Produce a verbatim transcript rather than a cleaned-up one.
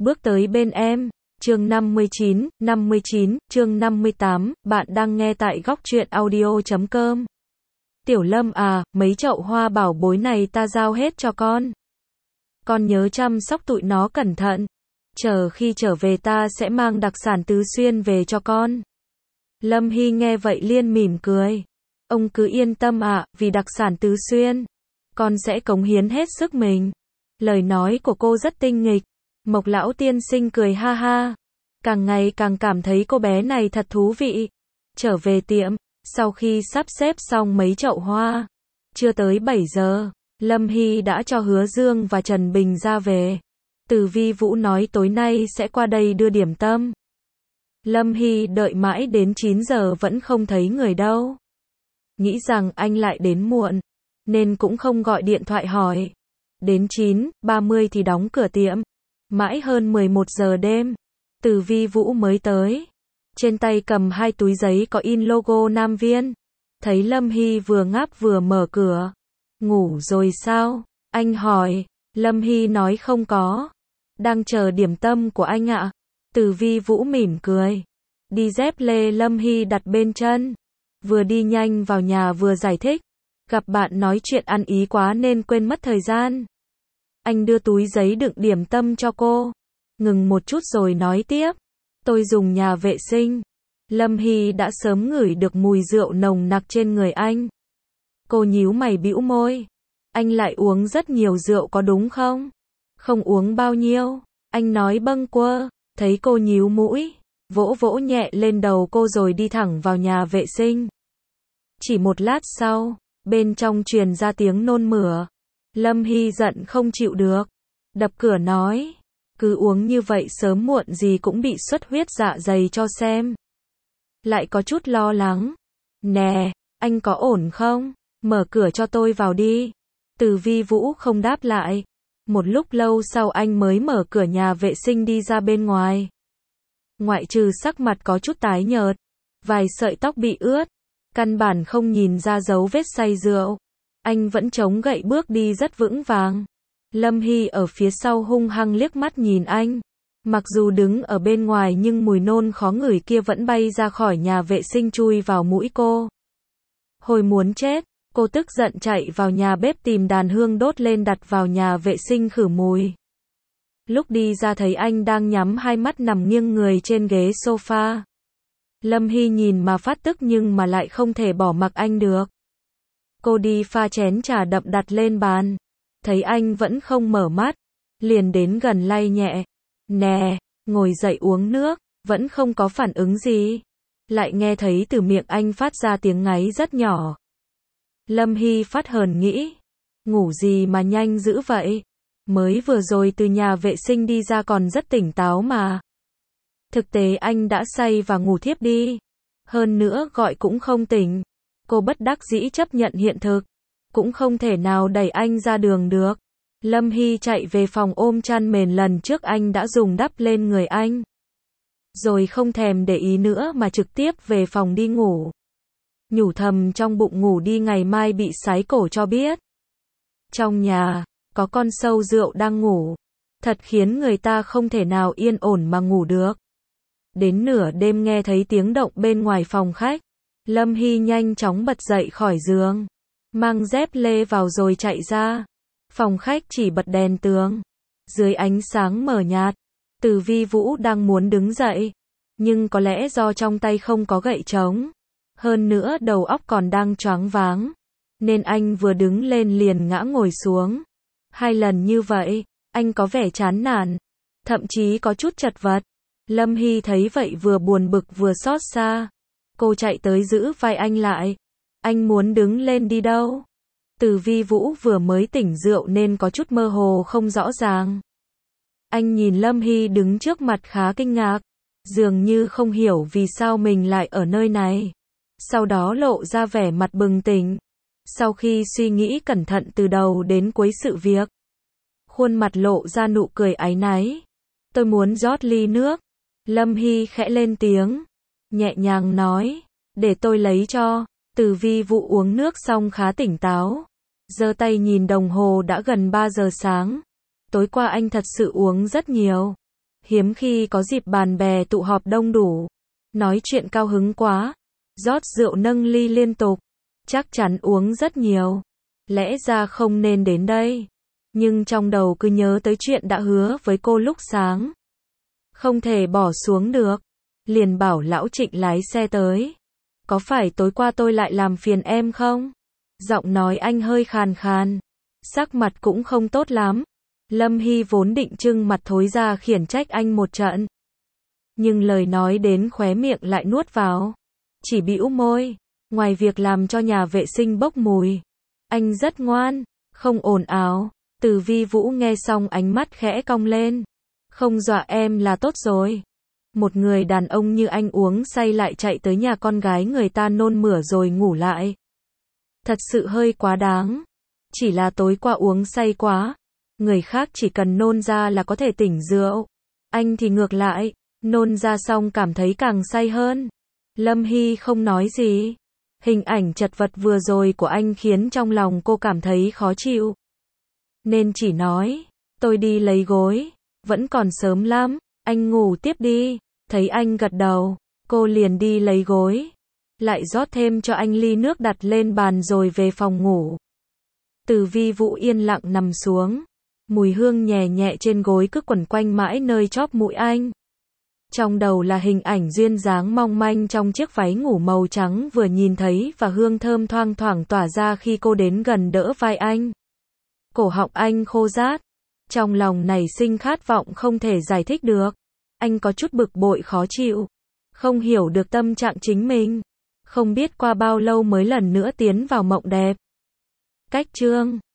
bước tới bên em. Chương năm mươi chín, năm mươi chín, chương năm mươi tám, bạn đang nghe tại góc truyện audio chấm com. Tiểu Lâm à, mấy chậu hoa bảo bối này ta giao hết cho con. Con nhớ chăm sóc tụi nó cẩn thận. Chờ khi trở về ta sẽ mang đặc sản Tứ Xuyên về cho con. Lâm Hy nghe vậy liền mỉm cười. Ông cứ yên tâm ạ, vì đặc sản Tứ Xuyên, con sẽ cống hiến hết sức mình. Lời nói của cô rất tinh nghịch. Mộc lão tiên sinh cười ha ha. Càng ngày càng cảm thấy cô bé này thật thú vị. Trở về tiệm, sau khi sắp xếp xong mấy chậu hoa, chưa tới bảy giờ, Lâm Hy đã cho Hứa Dương và Trần Bình ra về. Từ Vi Vũ nói tối nay sẽ qua đây đưa điểm tâm. Lâm Hy đợi mãi đến chín giờ vẫn không thấy người đâu. Nghĩ rằng anh lại đến muộn, nên cũng không gọi điện thoại hỏi. Đến chín ba mươi thì đóng cửa tiệm. Mãi hơn mười một giờ đêm, Từ Vi Vũ mới tới. Trên tay cầm hai túi giấy có in logo Nam Viên. Thấy Lâm Hy vừa ngáp vừa mở cửa. Ngủ rồi sao? Anh hỏi. Lâm Hy nói không có. Đang chờ điểm tâm của anh ạ. Từ Vi Vũ mỉm cười. Đi dép lê Lâm Hy đặt bên chân. Vừa đi nhanh vào nhà vừa giải thích. Gặp bạn nói chuyện ăn ý quá nên quên mất thời gian. Anh đưa túi giấy đựng điểm tâm cho cô. Ngừng một chút rồi nói tiếp. Tôi dùng nhà vệ sinh. Lâm Hy đã sớm ngửi được mùi rượu nồng nặc trên người anh. Cô nhíu mày bĩu môi. Anh lại uống rất nhiều rượu có đúng không? Không uống bao nhiêu. Anh nói bâng quơ. Thấy cô nhíu mũi, vỗ vỗ nhẹ lên đầu cô rồi đi thẳng vào nhà vệ sinh. Chỉ một lát sau, bên trong truyền ra tiếng nôn mửa. Lâm Hy giận không chịu được. Đập cửa nói. Cứ uống như vậy sớm muộn gì cũng bị xuất huyết dạ dày cho xem. Lại có chút lo lắng. Nè, anh có ổn không? Mở cửa cho tôi vào đi. Từ Vi Vũ không đáp lại. Một lúc lâu sau anh mới mở cửa nhà vệ sinh đi ra bên ngoài. Ngoại trừ sắc mặt có chút tái nhợt, vài sợi tóc bị ướt, căn bản không nhìn ra dấu vết say rượu. Anh vẫn chống gậy bước đi rất vững vàng. Lâm Hy ở phía sau hung hăng liếc mắt nhìn anh. Mặc dù đứng ở bên ngoài nhưng mùi nôn khó ngửi kia vẫn bay ra khỏi nhà vệ sinh chui vào mũi cô. Hồi muốn chết, cô tức giận chạy vào nhà bếp tìm đàn hương đốt lên đặt vào nhà vệ sinh khử mùi. Lúc đi ra thấy anh đang nhắm hai mắt nằm nghiêng người trên ghế sofa. Lâm Hy nhìn mà phát tức nhưng mà lại không thể bỏ mặc anh được. Cô đi pha chén trà đậm đặt lên bàn. Thấy anh vẫn không mở mắt, liền đến gần lay nhẹ. Nè, ngồi dậy uống nước. Vẫn không có phản ứng gì. Lại nghe thấy từ miệng anh phát ra tiếng ngáy rất nhỏ. Lâm Hy phát hờn nghĩ. Ngủ gì mà nhanh dữ vậy? Mới vừa rồi từ nhà vệ sinh đi ra còn rất tỉnh táo mà. Thực tế anh đã say và ngủ thiếp đi. Hơn nữa gọi cũng không tỉnh. Cô bất đắc dĩ chấp nhận hiện thực. Cũng không thể nào đẩy anh ra đường được. Lâm Hy chạy về phòng ôm chăn mền lần trước anh đã dùng đắp lên người anh. Rồi không thèm để ý nữa mà trực tiếp về phòng đi ngủ. Nhủ thầm trong bụng ngủ đi ngày mai bị sái cổ cho biết. Trong nhà, có con sâu rượu đang ngủ. Thật khiến người ta không thể nào yên ổn mà ngủ được. Đến nửa đêm nghe thấy tiếng động bên ngoài phòng khách. Lâm Hy nhanh chóng bật dậy khỏi giường. Mang dép lê vào rồi chạy ra. Phòng khách chỉ bật đèn tường. Dưới ánh sáng mờ nhạt, Từ Vi Vũ đang muốn đứng dậy. Nhưng có lẽ do trong tay không có gậy trống. Hơn nữa đầu óc còn đang choáng váng. Nên anh vừa đứng lên liền ngã ngồi xuống. Hai lần như vậy, anh có vẻ chán nản. Thậm chí có chút chật vật. Lâm Hy thấy vậy vừa buồn bực vừa xót xa. Cô chạy tới giữ vai anh lại. Anh muốn đứng lên đi đâu? Từ Vi Vũ vừa mới tỉnh rượu nên có chút mơ hồ không rõ ràng. Anh nhìn Lâm Hy đứng trước mặt khá kinh ngạc. Dường như không hiểu vì sao mình lại ở nơi này. Sau đó lộ ra vẻ mặt bừng tỉnh. Sau khi suy nghĩ cẩn thận từ đầu đến cuối sự việc, khuôn mặt lộ ra nụ cười áy náy. Tôi muốn rót ly nước. Lâm Hy khẽ lên tiếng, nhẹ nhàng nói, để tôi lấy cho. Từ Vi Vũ uống nước xong khá tỉnh táo. Giơ tay nhìn đồng hồ đã gần ba giờ sáng. Tối qua anh thật sự uống rất nhiều. hiếm khi có dịp bạn bè tụ họp đông đủ. Nói chuyện cao hứng quá. Rót rượu nâng ly liên tục. Chắc chắn uống rất nhiều. Lẽ ra không nên đến đây. Nhưng trong đầu cứ nhớ tới chuyện đã hứa với cô lúc sáng. Không thể bỏ xuống được. Liền bảo lão Trịnh lái xe tới. Có phải tối qua tôi lại làm phiền em không? Giọng nói anh hơi khàn khàn. Sắc mặt cũng không tốt lắm. Lâm Hy vốn định trưng mặt thối ra khiển trách anh một trận. Nhưng lời nói đến khóe miệng lại nuốt vào. Chỉ bĩu môi. Ngoài việc làm cho nhà vệ sinh bốc mùi. Anh rất ngoan. Không ồn ào. Từ Vi Vũ nghe xong ánh mắt khẽ cong lên. Không dọa em là tốt rồi. Một người đàn ông như anh uống say lại chạy tới nhà con gái người ta nôn mửa rồi ngủ lại. Thật sự hơi quá đáng. Chỉ là tối qua uống say quá. Người khác chỉ cần nôn ra là có thể tỉnh rượu. Anh thì ngược lại. Nôn ra xong cảm thấy càng say hơn. Lâm Hy không nói gì. Hình ảnh chật vật vừa rồi của anh khiến trong lòng cô cảm thấy khó chịu. Nên chỉ nói. Tôi đi lấy gối. Vẫn còn sớm lắm. Anh ngủ tiếp đi. Thấy anh gật đầu. Cô liền đi lấy gối. Lại rót thêm cho anh ly nước đặt lên bàn rồi về phòng ngủ. Từ Vi Vũ yên lặng nằm xuống. Mùi hương nhẹ nhẹ trên gối cứ quẩn quanh mãi nơi chóp mũi anh. Trong đầu là hình ảnh duyên dáng mong manh trong chiếc váy ngủ màu trắng vừa nhìn thấy và hương thơm thoang thoảng tỏa ra khi cô đến gần đỡ vai anh. Cổ họng anh khô rát. Trong lòng nảy sinh khát vọng không thể giải thích được. Anh có chút bực bội khó chịu. Không hiểu được tâm trạng chính mình. Không biết qua bao lâu mới lần nữa tiến vào mộng đẹp. Cách chương